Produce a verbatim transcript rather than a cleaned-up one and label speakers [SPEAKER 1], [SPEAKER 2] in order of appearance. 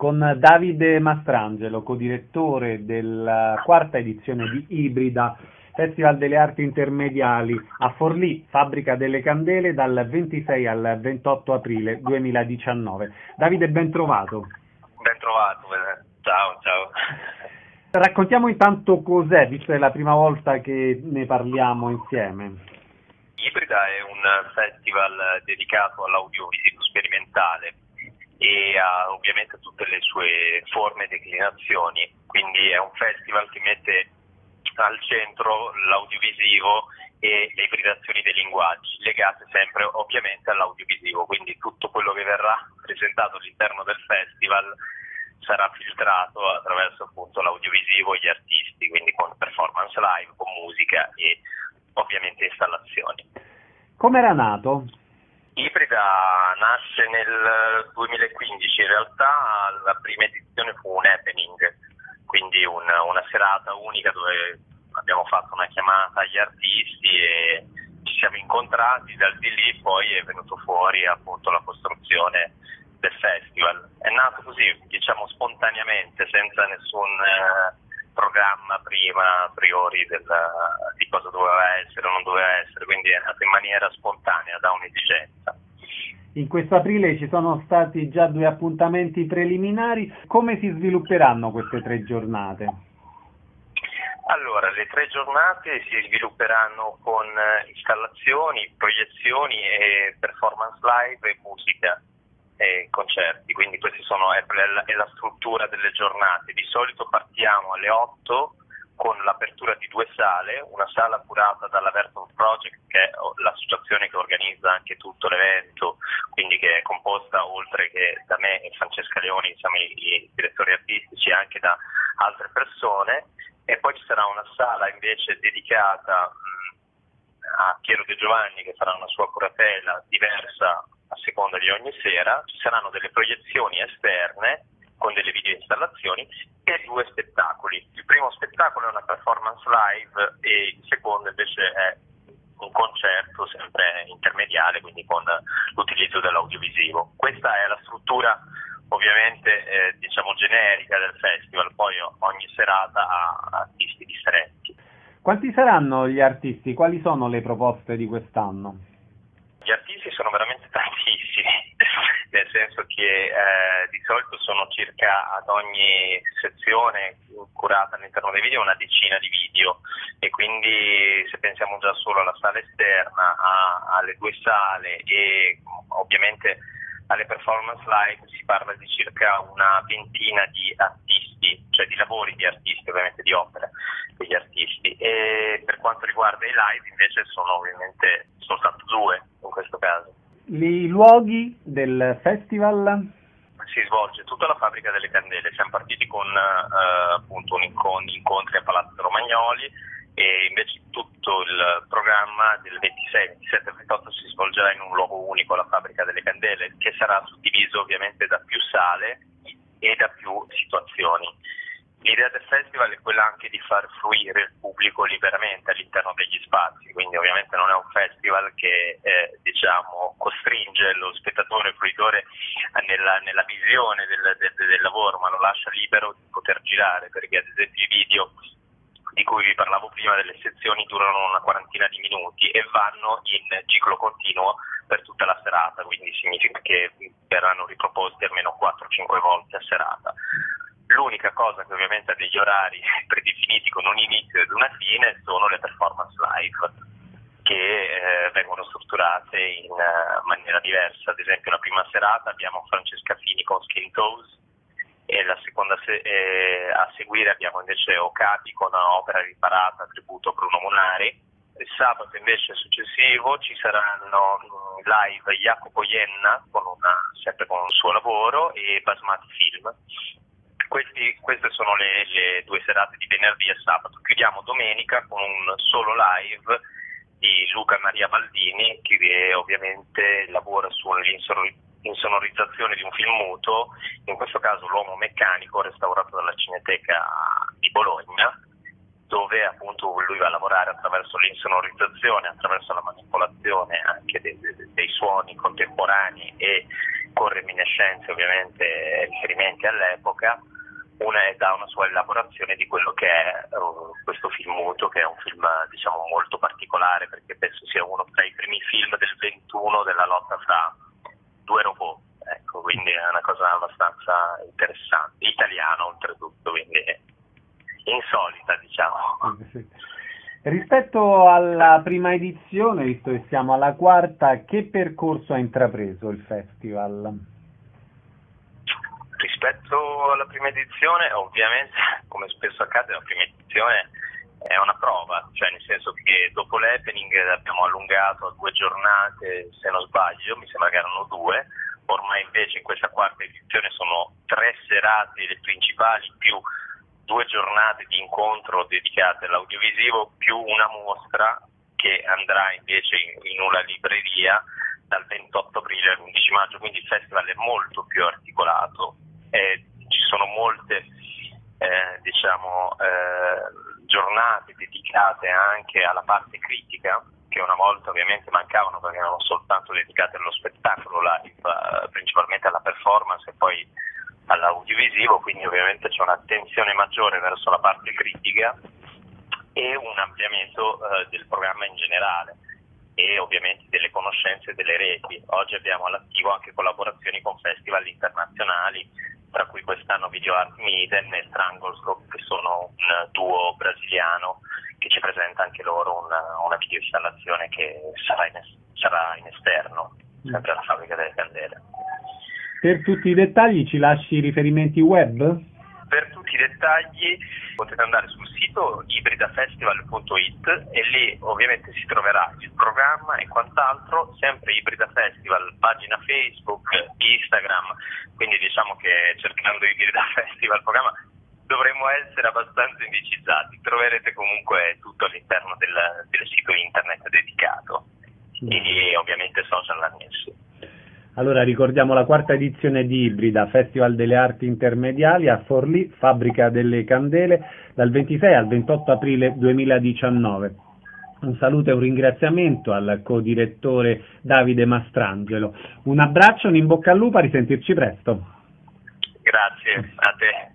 [SPEAKER 1] con Davide Mastrangelo, codirettore della quarta edizione di Ibrida, Festival delle Arti Intermediali a Forlì, Fabbrica delle Candele, dal ventisei al ventotto aprile duemiladiciannove. Davide, ben trovato.
[SPEAKER 2] Ben trovato, ciao, ciao.
[SPEAKER 1] Raccontiamo intanto cos'è, visto che è la prima volta che ne parliamo insieme.
[SPEAKER 2] Ibrida è un festival dedicato all'audiovisivo sperimentale e a ovviamente tutte le sue forme e declinazioni, quindi è un festival che mette al centro l'audiovisivo e le ibridazioni dei linguaggi, legate sempre ovviamente all'audiovisivo, quindi tutto quello che verrà presentato all'interno del festival sarà filtrato attraverso appunto l'audiovisivo e gli artisti, quindi con performance live, con musica e ovviamente installazioni.
[SPEAKER 1] Come era nato?
[SPEAKER 2] Ibrida nasce nel duemilaquindici, in realtà la prima edizione fu un happening, quindi una, una serata unica dove abbiamo fatto una chiamata agli artisti e ci siamo incontrati, dal di lì poi è venuto fuori appunto la costruzione del festival. È nato così, diciamo spontaneamente, senza nessun eh, programma prima a priori del, di cosa doveva essere o non doveva essere, quindi è nato in maniera spontanea da un'esigenza.
[SPEAKER 1] In questo aprile ci sono stati già due appuntamenti preliminari. Come si svilupperanno queste tre giornate?
[SPEAKER 2] Allora, le tre giornate si svilupperanno con installazioni, proiezioni e performance live e musica e concerti, quindi questi sono è la, è la struttura delle giornate. Di solito partiamo alle otto con l'apertura di due sale, una sala curata dalla Verton Project, che è l'associazione che organizza anche tutto l'evento, quindi che è composta oltre che da me e Francesca Leoni, siamo i, i direttori artistici, anche da altre persone, e poi ci sarà una sala invece dedicata mh, a Piero De Giovanni, che farà una sua curatela diversa a seconda di ogni sera. Ci saranno delle proiezioni esterne con delle video installazioni e due spettacoli. Il primo spettacolo è una performance live e il secondo invece è un concerto sempre intermediale, quindi con l'utilizzo dell'audiovisivo. Questa è la struttura ovviamente eh, diciamo generica del festival, poi ogni serata ha artisti differenti.
[SPEAKER 1] Quanti saranno gli artisti? Quali sono le proposte di quest'anno?
[SPEAKER 2] Gli artisti sono veramente tantissimi, nel senso che eh, di solito sono circa ad ogni sezione curata all'interno dei video una decina di video, e quindi se pensiamo già solo alla sala esterna, a, alle due sale e ovviamente alle performance live, si parla di circa una ventina di artisti, cioè di lavori di artisti, ovviamente di opere degli artisti. E per quanto riguarda i live invece sono ovviamente soltanto due in questo caso.
[SPEAKER 1] I luoghi del festival?
[SPEAKER 2] Si svolge tutta la Fabbrica delle Candele, siamo partiti con eh, appunto un incont- incontri a Palazzo Romagnoli, e invece tutto il programma del ventisei, ventisette e ventotto si svolgerà in un luogo unico, la Fabbrica delle Candele, che sarà suddiviso ovviamente da più sale e da più situazioni. L'idea del festival è quella anche di far fruire il pubblico liberamente all'interno degli spazi, quindi ovviamente non è un festival che eh, diciamo costringe lo spettatore, il fruitore nella, nella visione del, del, del lavoro, ma lo lascia libero di poter girare, perché ad esempio i video di cui vi parlavo prima delle sezioni durano una quarantina di minuti e vanno in ciclo continuo per tutta la serata, quindi significa che verranno riproposti almeno quattro cinque volte a serata. L'unica cosa che ovviamente ha degli orari predefiniti con un inizio ed una fine sono le performance live, che eh, vengono strutturate in uh, maniera diversa. Ad esempio la prima serata abbiamo Francesca Fini con Skin Toes, e la seconda se- eh, a seguire abbiamo invece Okapi con un'opera riparata tributo a Bruno Munari. Il sabato invece successivo ci saranno in live Jacopo Ienna con una, sempre con un suo lavoro, e Basmati Film. Questi, queste sono le, le due serate di venerdì e sabato. Chiudiamo domenica con un solo live di Luca Maria Baldini, che ovviamente lavora sull'insonorizzazione di un film muto, in questo caso L'Uomo Meccanico, restaurato dalla Cineteca di Bologna, dove appunto lui va a lavorare attraverso l'insonorizzazione, attraverso la manipolazione anche dei, dei, dei suoni contemporanei e con reminiscenze ovviamente riferimenti all'epoca. Una è da una sua elaborazione di quello che è uh, questo film muto, che è un film diciamo molto particolare, perché penso sia uno tra i primi film del ventuno della lotta fra due robot, ecco, quindi è una cosa abbastanza interessante, italiano oltretutto, quindi insolita, diciamo.
[SPEAKER 1] Sì. Rispetto alla prima edizione, visto che siamo alla quarta, che percorso ha intrapreso il festival?
[SPEAKER 2] Rispetto alla prima edizione, ovviamente, come spesso accade, la prima edizione è una prova, cioè nel senso che dopo l'happening abbiamo allungato a due giornate, se non sbaglio, mi sembra che erano due, ormai invece in questa quarta edizione sono tre serate le principali più due giornate di incontro dedicate all'audiovisivo più una mostra che andrà invece in, in una libreria dal ventotto aprile all'undici maggio, quindi il festival è molto più articolato. Eh, ci sono molte eh, diciamo eh, giornate dedicate anche alla parte critica, che una volta ovviamente mancavano perché erano soltanto dedicate allo spettacolo live, eh, principalmente alla performance e poi all'audiovisivo, quindi ovviamente c'è un'attenzione maggiore verso la parte critica e un ampliamento eh, del programma in generale e ovviamente delle conoscenze delle reti. Oggi abbiamo all'attivo anche collaborazioni con festival internazionali, tra cui quest'anno Video Art Miden e Stranglerscope, che sono un duo brasiliano che ci presenta anche loro una, una videoinstallazione che sarà in, es- sarà in esterno, sempre alla Fabbrica delle Candele.
[SPEAKER 1] Per tutti i dettagli ci lasci i riferimenti web?
[SPEAKER 2] Per tutti i dettagli potete andare sul sito ibridafestival punto it e lì ovviamente si troverà il programma e quant'altro, sempre Ibrida Festival, pagina Facebook, Instagram, quindi diciamo che cercando Ibrida Festival programma dovremmo essere abbastanza indicizzati, troverete comunque tutto all'interno del, del sito internet dedicato e ovviamente social annessi.
[SPEAKER 1] Allora ricordiamo la quarta edizione di Ibrida, Festival delle Arti Intermediali a Forlì, Fabbrica delle Candele, dal ventisei al ventotto aprile duemiladiciannove. Un saluto e un ringraziamento al co-direttore Davide Mastrangelo. Un abbraccio, un in bocca al lupo, a risentirci presto.
[SPEAKER 2] Grazie, a te.